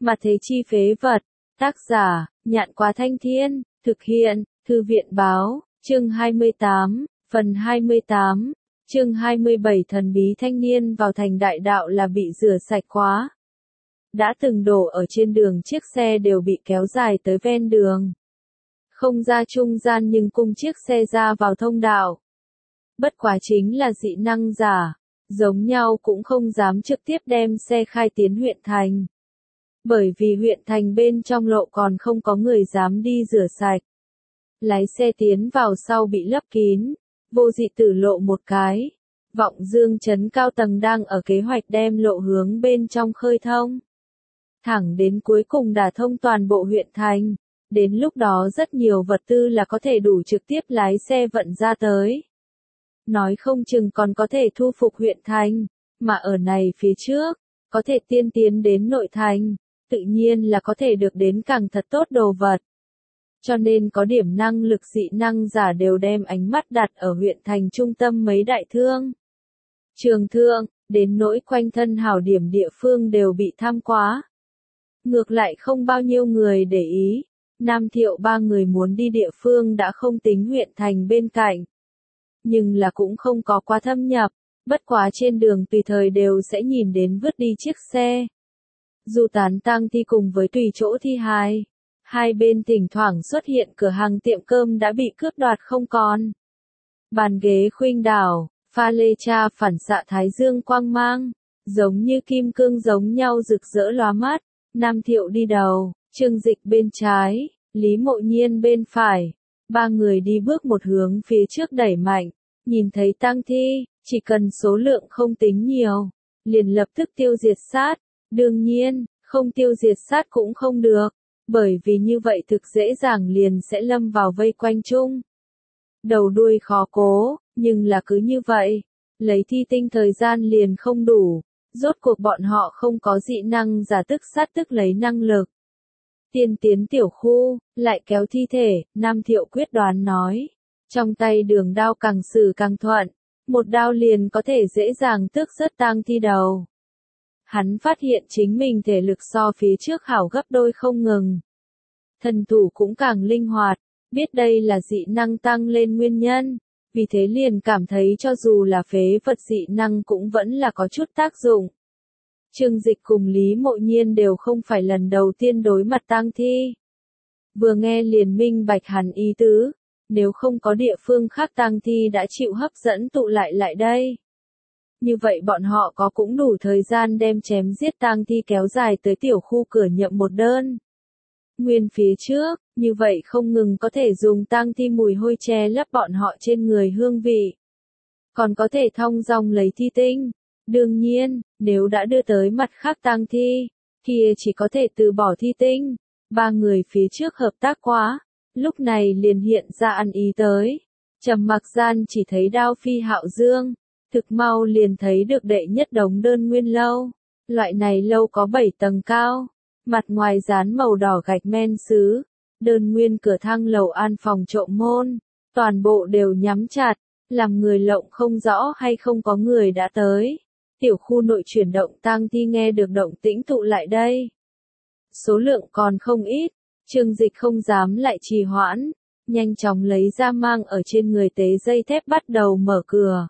Mà thế chi phế vật. Tác giả, Nhạn Quá Thanh Thiên, thực hiện, Thư viện báo, chương 28, phần 28, chương 27 thần bí thanh niên vào thành đại đạo là bị rửa sạch quá. Đã từng đổ ở trên đường chiếc xe đều bị kéo dài tới ven đường. Không ra trung gian nhưng cung chiếc xe ra vào thông đạo. Bất quá chính là dị năng giả, giống nhau cũng không dám trực tiếp đem xe khai tiến huyện thành. Bởi vì huyện thành bên trong lộ còn không có người dám đi rửa sạch. Lái xe tiến vào sau bị lấp kín, vô dị tử lộ một cái. Vọng Dương trấn cao tầng đang ở kế hoạch đem lộ hướng bên trong khơi thông. Thẳng đến cuối cùng đả thông toàn bộ huyện thành. Đến lúc đó rất nhiều vật tư là có thể đủ trực tiếp lái xe vận ra tới. Nói không chừng còn có thể thu phục huyện thành, mà ở này phía trước, có thể tiên tiến đến nội thành, tự nhiên là có thể được đến càng thật tốt đồ vật. Cho nên có điểm năng lực dị năng giả đều đem ánh mắt đặt ở huyện thành trung tâm mấy đại thương. Trường thương, đến nỗi quanh thân hảo điểm địa phương đều bị tham quá. Ngược lại không bao nhiêu người để ý. Nam Thiệu ba người muốn đi địa phương đã không tính huyện thành bên cạnh. Nhưng là cũng không có quá thâm nhập, bất quá trên đường tùy thời đều sẽ nhìn đến vứt đi chiếc xe. Dù tán tang thi cùng với tùy chỗ thi hài. Hai bên thỉnh thoảng xuất hiện cửa hàng tiệm cơm đã bị cướp đoạt không còn. Bàn ghế khuynh đảo, pha lê cha phản xạ thái dương quang mang, giống như kim cương giống nhau rực rỡ lóa mắt. Nam Thiệu đi đầu. Trương Dịch bên trái, Lý Mộ Nhiên bên phải, ba người đi bước một hướng phía trước đẩy mạnh, nhìn thấy tang thi, chỉ cần số lượng không tính nhiều, liền lập tức tiêu diệt sát, đương nhiên, không tiêu diệt sát cũng không được, bởi vì như vậy thực dễ dàng liền sẽ lâm vào vây quanh chung. Đầu đuôi khó cố, nhưng là cứ như vậy, lấy thi tinh thời gian liền không đủ, rốt cuộc bọn họ không có dị năng giả tức sát tức lấy năng lực. Tiên tiến tiểu khu, lại kéo thi thể, Nam Thiệu quyết đoán nói. Trong tay đường đao càng sử càng thuận, một đao liền có thể dễ dàng tước rớt tang thi đầu. Hắn phát hiện chính mình thể lực so phía trước hảo gấp đôi không ngừng. Thần thủ cũng càng linh hoạt, biết đây là dị năng tăng lên nguyên nhân, vì thế liền cảm thấy cho dù là phế vật dị năng cũng vẫn là có chút tác dụng. Trương Dịch cùng Lý Mộ Nhiên đều không phải lần đầu tiên đối mặt tang thi. Vừa nghe liền minh bạch hẳn ý tứ, nếu không có địa phương khác tang thi đã chịu hấp dẫn tụ lại đây. Như vậy bọn họ có cũng đủ thời gian đem chém giết tang thi kéo dài tới tiểu khu cửa nhậm một đơn. Nguyên phía trước, như vậy không ngừng có thể dùng tang thi mùi hôi che lấp bọn họ trên người hương vị. Còn có thể thong dong lấy thi tinh. Đương nhiên, nếu đã đưa tới mặt khác tang thi, kia chỉ có thể từ bỏ thi tinh. Ba người phía trước hợp tác quá, lúc này liền hiện ra ăn ý tới. Trầm mặc gian chỉ thấy đao phi hạo dương, thực mau liền thấy được đệ nhất đống đơn nguyên lâu. Loại này lâu có 7 tầng cao, mặt ngoài dán màu đỏ gạch men sứ, đơn nguyên cửa thang lầu an phòng trộm môn, toàn bộ đều nhắm chặt, làm người lộng không rõ hay không có người đã tới. Tiểu khu nội chuyển động tang thi nghe được động tĩnh tụ lại đây. Số lượng còn không ít, Trương Dịch không dám lại trì hoãn, nhanh chóng lấy ra mang ở trên người tế dây thép bắt đầu mở cửa.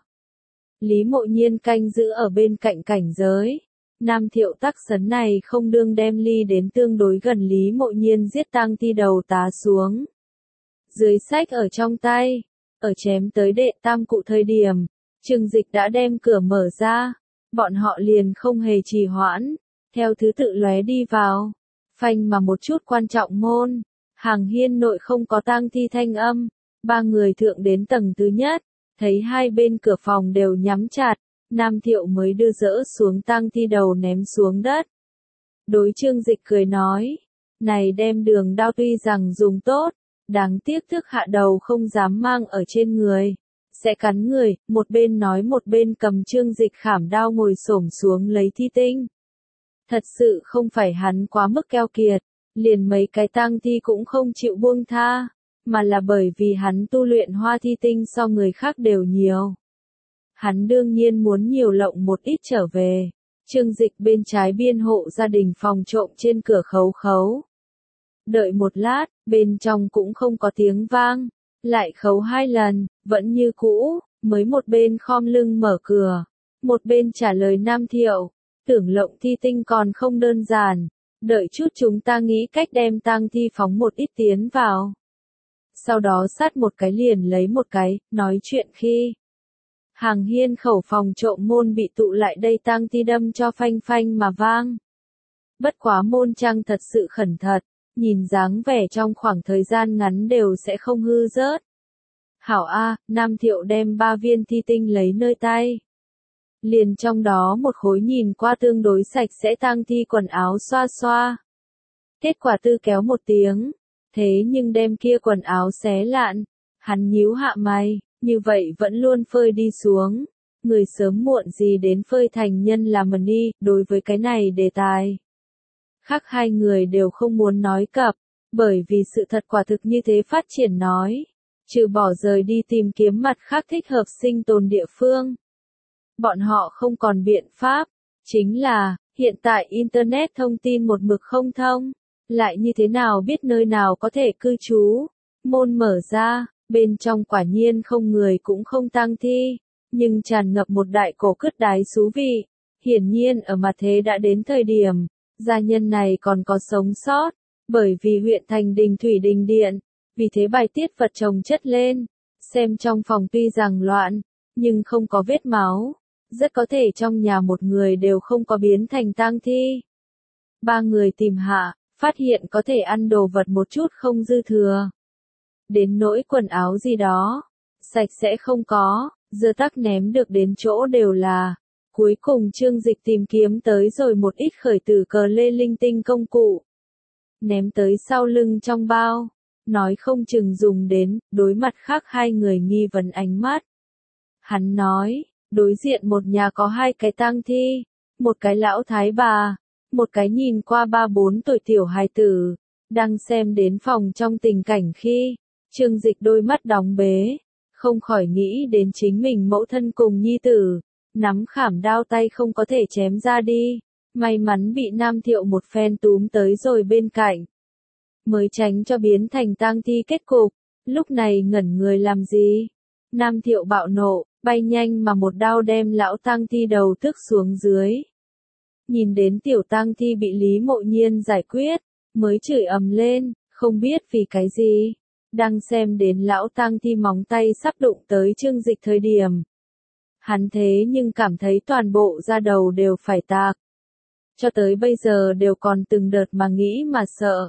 Lý Mộ Nhiên canh giữ ở bên cạnh cảnh giới. Nam Thiệu tắc sấn này không đương đem ly đến tương đối gần Lý Mộ Nhiên giết tang thi đầu tá xuống. Dưới sách ở trong tay, ở chém tới đệ tam cụ thời điểm, Trương Dịch đã đem cửa mở ra. Bọn họ liền không hề trì hoãn, theo thứ tự lóe đi vào, phanh mà một chút quan trọng môn, hàng hiên nội không có tang thi thanh âm, ba người thượng đến tầng thứ nhất, thấy hai bên cửa phòng đều nhắm chặt, Nam Thiệu mới đưa dỡ xuống tang thi đầu ném xuống đất. Đối Trương Dịch cười nói, này đem đường đao tuy rằng dùng tốt, đáng tiếc thức hạ đầu không dám mang ở trên người. Sẽ cắn người, một bên nói một bên cầm Trương Dịch khảm đao ngồi xổm xuống lấy thi tinh. Thật sự không phải hắn quá mức keo kiệt, liền mấy cái tang thi cũng không chịu buông tha, mà là bởi vì hắn tu luyện hoa thi tinh so người khác đều nhiều. Hắn đương nhiên muốn nhiều lộng một ít trở về, Trương Dịch bên trái biên hộ gia đình phòng trộm trên cửa khấu khấu. Đợi một lát, bên trong cũng không có tiếng vang, lại khấu 2 lần, vẫn như cũ, mới một bên khom lưng mở cửa, một bên trả lời Nam Thiệu, tưởng Lộng Thi Tinh còn không đơn giản, đợi chút chúng ta nghĩ cách đem tang thi phóng một ít tiến vào. Sau đó sát một cái liền lấy một cái, nói chuyện khi hàng hiên khẩu phòng trộm môn bị tụ lại đây tang thi đâm cho phanh phanh mà vang. Bất quá môn trang thật sự khẩn thật, nhìn dáng vẻ trong khoảng thời gian ngắn đều sẽ không hư rớt. Hảo A, Nam Thiệu đem 3 viên thi tinh lấy nơi tay. Liền trong đó một khối nhìn qua tương đối sạch sẽ tang thi quần áo xoa xoa. Kết quả tư kéo một tiếng, thế nhưng đem kia quần áo xé lạn, hắn nhíu hạ mày, như vậy vẫn luôn phơi đi xuống. Người sớm muộn gì đến phơi thành nhân là mần đi, đối với cái này đề tài. Khác hai người đều không muốn nói cập, bởi vì sự thật quả thực như thế phát triển nói. Trừ bỏ rời đi tìm kiếm mặt khác thích hợp sinh tồn địa phương. Bọn họ không còn biện pháp, chính là, hiện tại Internet thông tin một mực không thông, lại như thế nào biết nơi nào có thể cư trú. Môn mở ra, bên trong quả nhiên không người cũng không tang thi, nhưng tràn ngập một đại cổ cứt đái xú vị. Hiển nhiên ở mặt thế đã đến thời điểm, gia nhân này còn có sống sót, bởi vì huyện thành đình thủy đình điện, vì thế bài tiết vật chồng chất lên, xem trong phòng tuy rằng loạn, nhưng không có vết máu, rất có thể trong nhà một người đều không có biến thành tang thi. 3 người tìm hạ, phát hiện có thể ăn đồ vật một chút không dư thừa. Đến nỗi quần áo gì đó, sạch sẽ không có, dơ tắc ném được đến chỗ đều là. Cuối cùng Trương Dịch tìm kiếm tới rồi một ít khởi tử cờ lê linh tinh công cụ. Ném tới sau lưng trong bao, nói không chừng dùng đến, đối mặt khác hai người nghi vấn ánh mắt. Hắn nói, đối diện một nhà có 2 cái tang thi, một cái lão thái bà, một cái nhìn qua 3-4 tuổi tiểu hài tử, đang xem đến phòng trong tình cảnh khi, Trương Dịch đôi mắt đóng bế, không khỏi nghĩ đến chính mình mẫu thân cùng nhi tử, nắm khảm đao tay không có thể chém ra đi, may mắn bị Nam Thiệu một phen túm tới rồi bên cạnh, mới tránh cho biến thành tang thi kết cục. Lúc này ngẩn người làm gì? Nam Thiệu bạo nộ, bay nhanh mà một đao đem lão tang thi đầu tước xuống dưới. Nhìn đến tiểu tang thi bị Lý Mộ Nhiên giải quyết, mới chửi ầm lên, không biết vì cái gì. Đang xem đến lão tang thi móng tay sắp đụng tới Trương Dịch thời điểm. Hắn thế nhưng cảm thấy toàn bộ da đầu đều phải tạc. Cho tới bây giờ đều còn từng đợt mà nghĩ mà sợ.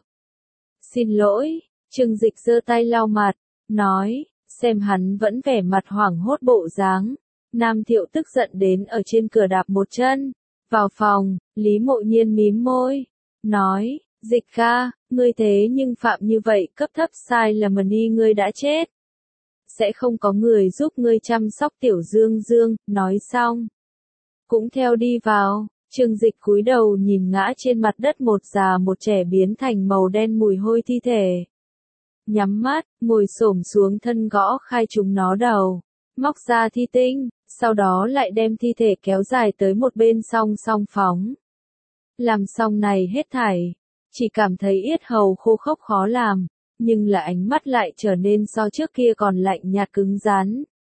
Xin lỗi, Trương Dịch giơ tay lau mặt, nói, xem hắn vẫn vẻ mặt hoảng hốt bộ dáng. Nam Thiệu tức giận đến ở trên cửa đạp một chân. Vào phòng, Lý Mộ Nhiên mím môi, nói, Dịch ca, ngươi thế nhưng phạm như vậy cấp thấp sai là đi ngươi đã chết. Sẽ không có người giúp ngươi chăm sóc tiểu Dương Dương, nói xong. Cũng theo đi vào, Trương Dịch cúi đầu nhìn ngã trên mặt đất một già một trẻ biến thành màu đen mùi hôi thi thể. Nhắm mắt, ngồi xổm xuống thân gõ khai chúng nó đầu, móc ra thi tinh, sau đó lại đem thi thể kéo dài tới một bên song song phóng. Làm xong này hết thảy, chỉ cảm thấy yết hầu khô khốc khó làm, nhưng là ánh mắt lại trở nên so trước kia còn lạnh nhạt cứng rắn.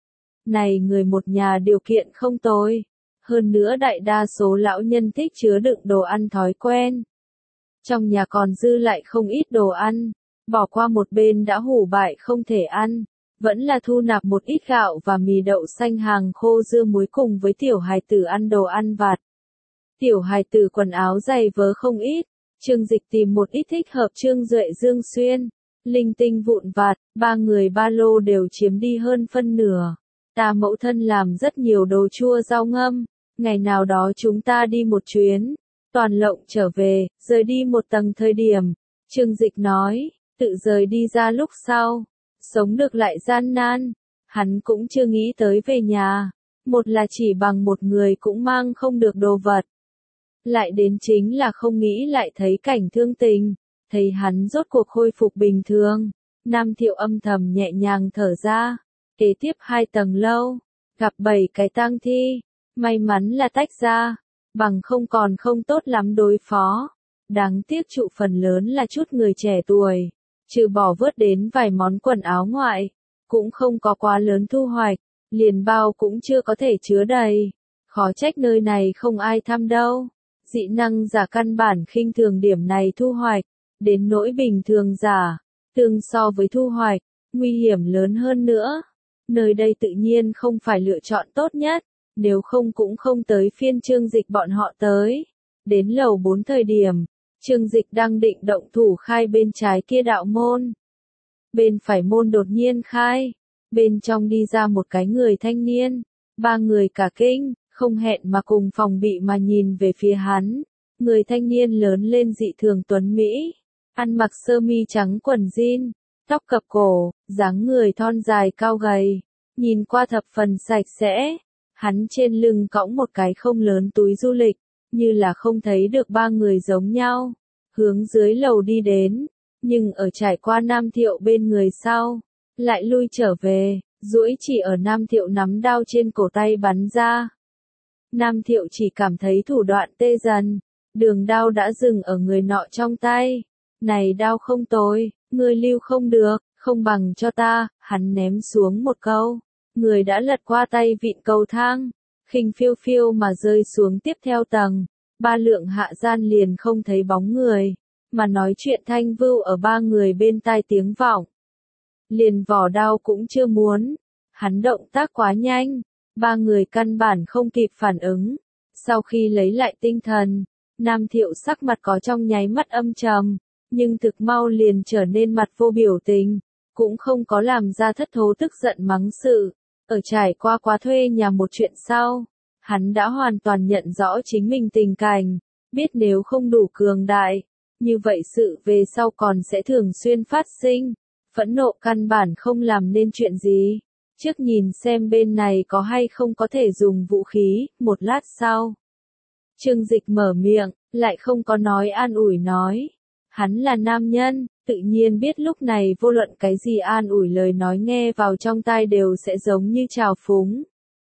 Này người một nhà điều kiện không tồi, hơn nữa đại đa số lão nhân thích chứa đựng đồ ăn thói quen. Trong nhà còn dư lại không ít đồ ăn, bỏ qua một bên đã hủ bại không thể ăn, vẫn là thu nạp một ít gạo và mì đậu xanh hàng khô dưa muối cùng với tiểu hài tử ăn đồ ăn vặt. Tiểu hài tử quần áo giày vớ không ít, Trương Dịch tìm một ít thích hợp Trương Duệ Dương xuyên, linh tinh vụn vặt, 3 người ba lô đều chiếm đi hơn phân nửa. Ta mẫu thân làm rất nhiều đồ chua rau ngâm, ngày nào đó chúng ta đi một chuyến, toàn lộng trở về, rời đi một tầng thời điểm. Trương Dịch nói, tự rời đi ra lúc sau, sống được lại gian nan, hắn cũng chưa nghĩ tới về nhà, một là chỉ bằng một người cũng mang không được đồ vật. Lại đến chính là không nghĩ lại thấy cảnh thương tình, thấy hắn rốt cuộc khôi phục bình thường. Nam Thiệu âm thầm nhẹ nhàng thở ra, kế tiếp 2 tầng lâu, gặp 7 cái tang thi, may mắn là tách ra, bằng không còn không tốt lắm đối phó. Đáng tiếc trụ phần lớn là chút người trẻ tuổi, trừ bỏ vớt đến vài món quần áo ngoại, cũng không có quá lớn thu hoạch, liền bao cũng chưa có thể chứa đầy. Khó trách nơi này không ai thăm đâu. Dị năng giả căn bản khinh thường điểm này thu hoạch, đến nỗi bình thường giả, tương so với thu hoạch, nguy hiểm lớn hơn nữa. Nơi đây tự nhiên không phải lựa chọn tốt nhất, nếu không cũng không tới phiên Trương Dịch bọn họ tới. Đến lầu 4 thời điểm, Trương Dịch đang định động thủ khai bên trái kia đạo môn. Bên phải môn đột nhiên khai, bên trong đi ra một cái người thanh niên, ba người cả kinh, không hẹn mà cùng phòng bị mà nhìn về phía hắn. Người thanh niên lớn lên dị thường tuấn Mỹ, ăn mặc sơ mi trắng quần jean, tóc cập cổ, dáng người thon dài cao gầy, nhìn qua thập phần sạch sẽ. Hắn trên lưng cõng một cái không lớn túi du lịch, như là không thấy được ba người giống nhau, hướng dưới lầu đi đến, nhưng ở trải qua Nam Thiệu bên người sau, lại lui trở về, duỗi chỉ ở Nam Thiệu nắm đao trên cổ tay bắn ra. Nam Thiệu chỉ cảm thấy thủ đoạn tê dần, đường đao đã dừng ở người nọ trong tay. Này đao không tồi, ngươi lưu không được, không bằng cho ta, hắn ném xuống một câu. Người đã lật qua tay vịn cầu thang, khinh phiêu phiêu mà rơi xuống tiếp theo tầng. Ba lượng hạ gian liền không thấy bóng người, mà nói chuyện thanh vưu ở ba người bên tai tiếng vọng. Liền vỏ đao cũng chưa muốn, hắn động tác quá nhanh, ba người căn bản không kịp phản ứng. Sau khi lấy lại tinh thần, Nam Thiệu sắc mặt có trong nháy mắt âm trầm, nhưng thực mau liền trở nên mặt vô biểu tình, cũng không có làm ra thất thố tức giận mắng sự. Ở trải qua quá thuê nhà một chuyện sau, hắn đã hoàn toàn nhận rõ chính mình tình cảnh, biết nếu không đủ cường đại, như vậy sự về sau còn sẽ thường xuyên phát sinh. Phẫn nộ căn bản không làm nên chuyện gì. Trước nhìn xem bên này có hay không có thể dùng vũ khí, một lát sau. Trương Dịch mở miệng, lại không có nói an ủi nói. Hắn là nam nhân, tự nhiên biết lúc này vô luận cái gì an ủi lời nói nghe vào trong tai đều sẽ giống như trào phúng.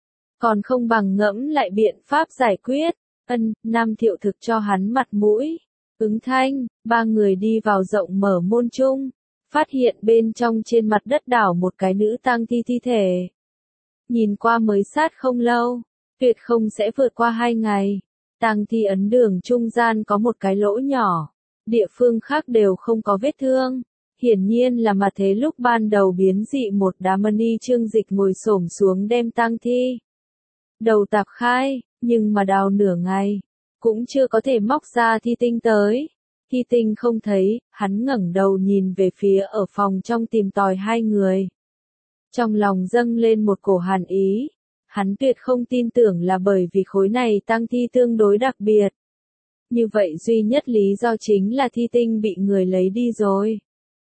Còn không bằng ngẫm lại biện pháp giải quyết. Nam Thiệu thực cho hắn mặt mũi. Ứng thanh, ba người đi vào rộng mở môn chung, phát hiện bên trong trên mặt đất đảo một cái nữ tang thi thể. Nhìn qua mới sát không lâu, tuyệt không sẽ vượt qua 2 ngày. Tang thi ấn đường trung gian có một cái lỗ nhỏ, địa phương khác đều không có vết thương. Hiển nhiên là mà thế lúc ban đầu biến dị một đám mani. Trương Dịch ngồi xổm xuống đem tang thi đầu tạp khai, nhưng mà đào nửa ngày, cũng chưa có thể móc ra thi tinh tới. Thi tinh không thấy, hắn ngẩng đầu nhìn về phía ở phòng trong tìm tòi hai người. Trong lòng dâng lên một cổ hàn ý, hắn tuyệt không tin tưởng là bởi vì khối này tang thi tương đối đặc biệt. Như vậy duy nhất lý do chính là thi tinh bị người lấy đi rồi.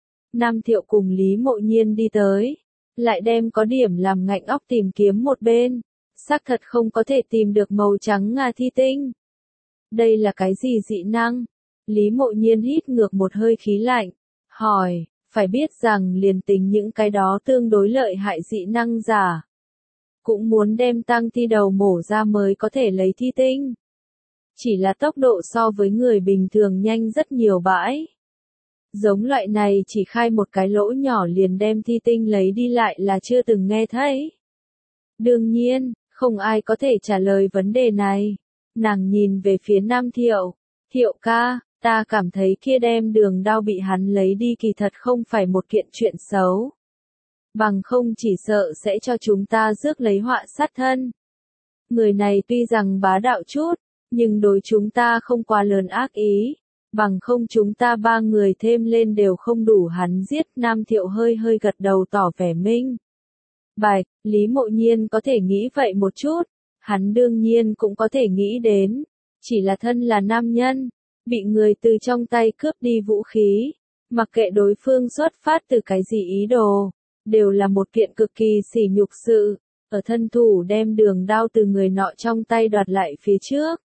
Nam Thiệu cùng Lý Mộ Nhiên đi tới, lại đem có điểm làm ngạnh óc tìm kiếm một bên, xác thật không có thể tìm được màu trắng ngà thi tinh. Đây là cái gì dị năng? Lý Mộ Nhiên hít ngược một hơi khí lạnh, hỏi, phải biết rằng liền tính những cái đó tương đối lợi hại dị năng giả, cũng muốn đem tang thi đầu mổ ra mới có thể lấy thi tinh. Chỉ là tốc độ so với người bình thường nhanh rất nhiều bãi. Giống loại này chỉ khai một cái lỗ nhỏ liền đem thi tinh lấy đi lại là chưa từng nghe thấy. Đương nhiên, không ai có thể trả lời vấn đề này. Nàng nhìn về phía Nam Thiệu, Thiệu ca, ta cảm thấy kia đem đường đao bị hắn lấy đi kỳ thật không phải một kiện chuyện xấu. Bằng không chỉ sợ sẽ cho chúng ta rước lấy họa sát thân. Người này tuy rằng bá đạo chút, nhưng đối chúng ta không quá lớn ác ý. Bằng không chúng ta ba người thêm lên đều không đủ hắn giết. Nam Thiệu hơi hơi gật đầu tỏ vẻ minh bạch. Lý Mộ Nhiên có thể nghĩ vậy một chút, hắn đương nhiên cũng có thể nghĩ đến, chỉ là thân là nam nhân, bị người từ trong tay cướp đi vũ khí, mặc kệ đối phương xuất phát từ cái gì ý đồ, đều là một kiện cực kỳ sỉ nhục sự. Ở thân thủ đem đường đao từ người nọ trong tay đoạt lại phía trước,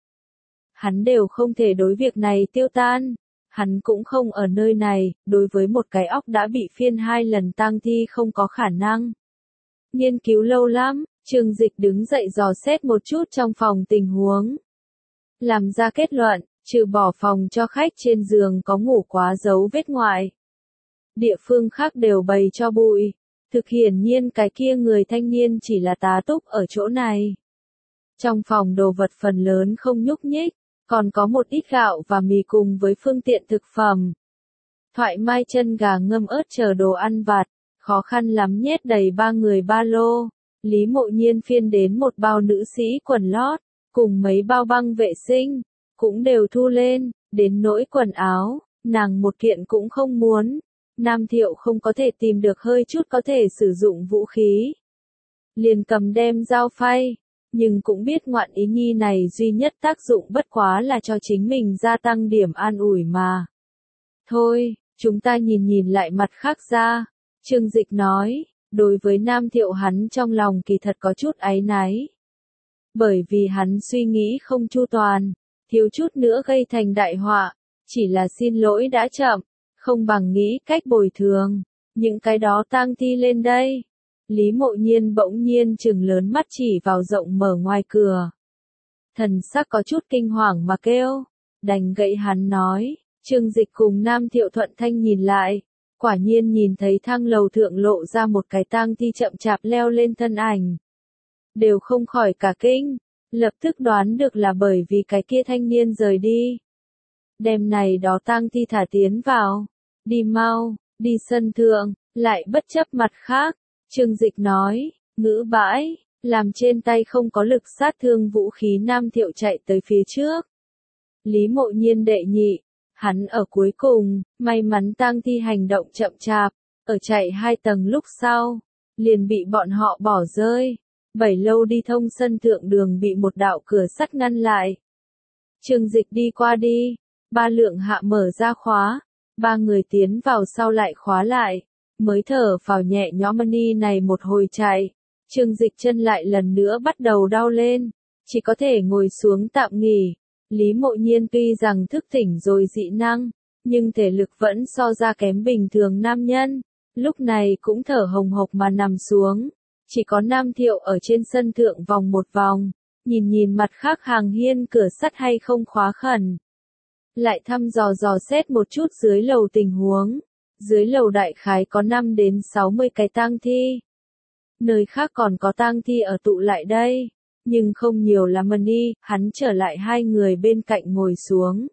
hắn đều không thể đối việc này tiêu tan. Hắn cũng không ở nơi này, đối với một cái óc đã bị phiên 2 lần tang thi không có khả năng. Nghiên cứu lâu lắm, Trương Dịch đứng dậy dò xét một chút trong phòng tình huống. làm ra kết luận, trừ bỏ phòng cho khách trên giường có ngủ quá dấu vết ngoại. Địa phương khác đều bày cho bụi. Thực hiển nhiên cái kia người thanh niên chỉ là tá túc ở chỗ này. Trong phòng đồ vật phần lớn không nhúc nhích, còn có một ít gạo và mì cùng với phương tiện thực phẩm. Thoại mai chân gà ngâm ớt chờ đồ ăn vặt, khó khăn lắm nhét đầy 3 người ba lô. Lý Mộ Nhiên phiên đến một bao nữ sĩ quần lót, cùng mấy bao băng vệ sinh, cũng đều thu lên, đến nỗi quần áo, nàng một kiện cũng không muốn. Nam Thiệu không có thể tìm được hơi chút có thể sử dụng vũ khí. Liền cầm đem dao phay, nhưng cũng biết ngoạn ý nhi này duy nhất tác dụng bất quá là cho chính mình gia tăng điểm an ủi mà. Thôi, chúng ta nhìn nhìn lại mặt khác ra, Trương Dịch nói, đối với Nam Thiệu hắn trong lòng kỳ thật có chút áy náy. Bởi vì hắn suy nghĩ không chu toàn, thiếu chút nữa gây thành đại họa, chỉ là xin lỗi đã chậm, không bằng nghĩ cách bồi thường, những cái đó tang thi lên đây. Lý Mộ Nhiên bỗng nhiên trừng lớn mắt chỉ vào rộng mở ngoài cửa. Thần sắc có chút kinh hoàng mà kêu, đành gậy hắn nói, Trương Dịch cùng Nam Thiệu thuận thanh nhìn lại, quả nhiên nhìn thấy thang lầu thượng lộ ra một cái tang thi chậm chạp leo lên thân ảnh. Đều không khỏi cả kinh, lập tức đoán được là bởi vì cái kia thanh niên rời đi. Đêm này đó tang thi thả tiến vào, đi mau, đi sân thượng, lại bất chấp mặt khác. Trương Dịch nói, ngữ bãi, làm trên tay không có lực sát thương vũ khí Nam Thiệu chạy tới phía trước. Lý Mộ Nhiên đệ nhị, hắn ở cuối cùng, may mắn tang thi hành động chậm chạp, ở chạy 2 tầng lúc sau, liền bị bọn họ bỏ rơi. 7 lâu đi thông sân thượng đường bị một đạo cửa sắt ngăn lại. Trương Dịch đi qua đi, 3 lượng hạ mở ra khóa, 3 người tiến vào sau lại khóa lại. Mới thở phào nhẹ nhõm ni này một hồi chạy, Trương Dịch chân lại lần nữa bắt đầu đau lên, chỉ có thể ngồi xuống tạm nghỉ. Lý Mộ Nhiên tuy rằng thức tỉnh rồi dị năng, nhưng thể lực vẫn so ra kém bình thường nam nhân, lúc này cũng thở hồng hộc mà nằm xuống. Chỉ có Nam Thiệu ở trên sân thượng vòng một vòng, nhìn nhìn mặt khác hàng hiên cửa sắt hay không khóa khẩn. Lại thăm dò xét một chút dưới lầu tình huống. Dưới lầu đại khái có 5 đến 60 cái tang thi. Nơi khác còn có tang thi ở tụ lại đây, nhưng không nhiều lắm đi, hắn trở lại 2 người bên cạnh ngồi xuống.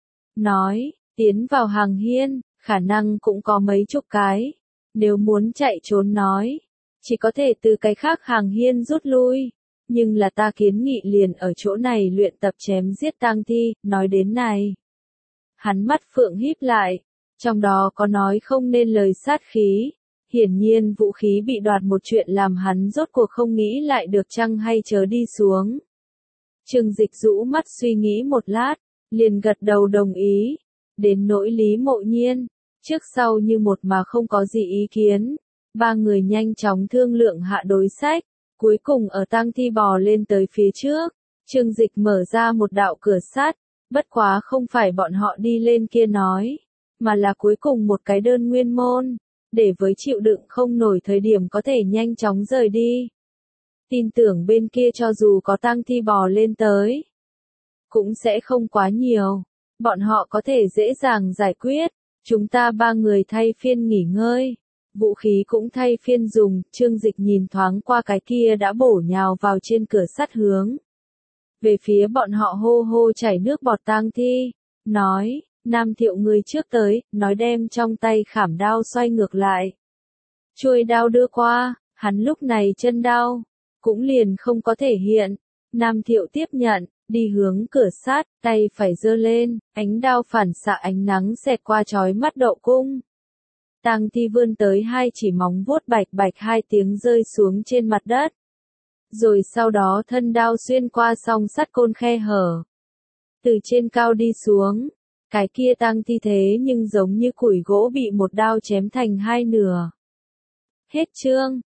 Nói, tiến vào hàng hiên, khả năng cũng có mấy chục cái. Nếu muốn chạy trốn nói, chỉ có thể từ cái khác hàng hiên rút lui. Nhưng là ta kiến nghị liền ở chỗ này luyện tập chém giết tang thi, nói đến này. Hắn mắt phượng híp lại. Trong đó có nói không nên lời sát khí, hiển nhiên vũ khí bị đoạt một chuyện làm hắn rốt cuộc không nghĩ lại được chăng hay chớ đi xuống. Trương Dịch rũ mắt suy nghĩ một lát, liền gật đầu đồng ý, đến nỗi Lý Mộ Nhiên, trước sau như một mà không có gì ý kiến, 3 người nhanh chóng thương lượng hạ đối sách, cuối cùng ở tang thi bò lên tới phía trước, Trương Dịch mở ra một đạo cửa sắt, bất quá không phải bọn họ đi lên kia nói. Mà là cuối cùng một cái đơn nguyên môn, để với chịu đựng không nổi thời điểm có thể nhanh chóng rời đi. Tin tưởng bên kia cho dù có tang thi bò lên tới, cũng sẽ không quá nhiều, bọn họ có thể dễ dàng giải quyết, chúng ta 3 người thay phiên nghỉ ngơi, vũ khí cũng thay phiên dùng, Trương Dịch nhìn thoáng qua cái kia đã bổ nhào vào trên cửa sắt hướng. Về phía bọn họ hô hô chảy nước bọt tang thi, nói. Nam Thiệu người trước tới, nói đem trong tay khảm đao xoay ngược lại. Chuôi đao đưa qua, hắn lúc này chân đau, cũng liền không có thể hiện. Nam Thiệu tiếp nhận, đi hướng cửa sắt, tay phải giơ lên, ánh đao phản xạ ánh nắng xẹt qua chói mắt đậu cung. Tang thi vươn tới 2 chỉ móng vuốt bạch bạch 2 tiếng rơi xuống trên mặt đất. Rồi sau đó thân đao xuyên qua song sắt côn khe hở. Từ trên cao đi xuống. Cái kia tang thi thế nhưng giống như củi gỗ bị một đao chém thành 2 nửa. Hết chương.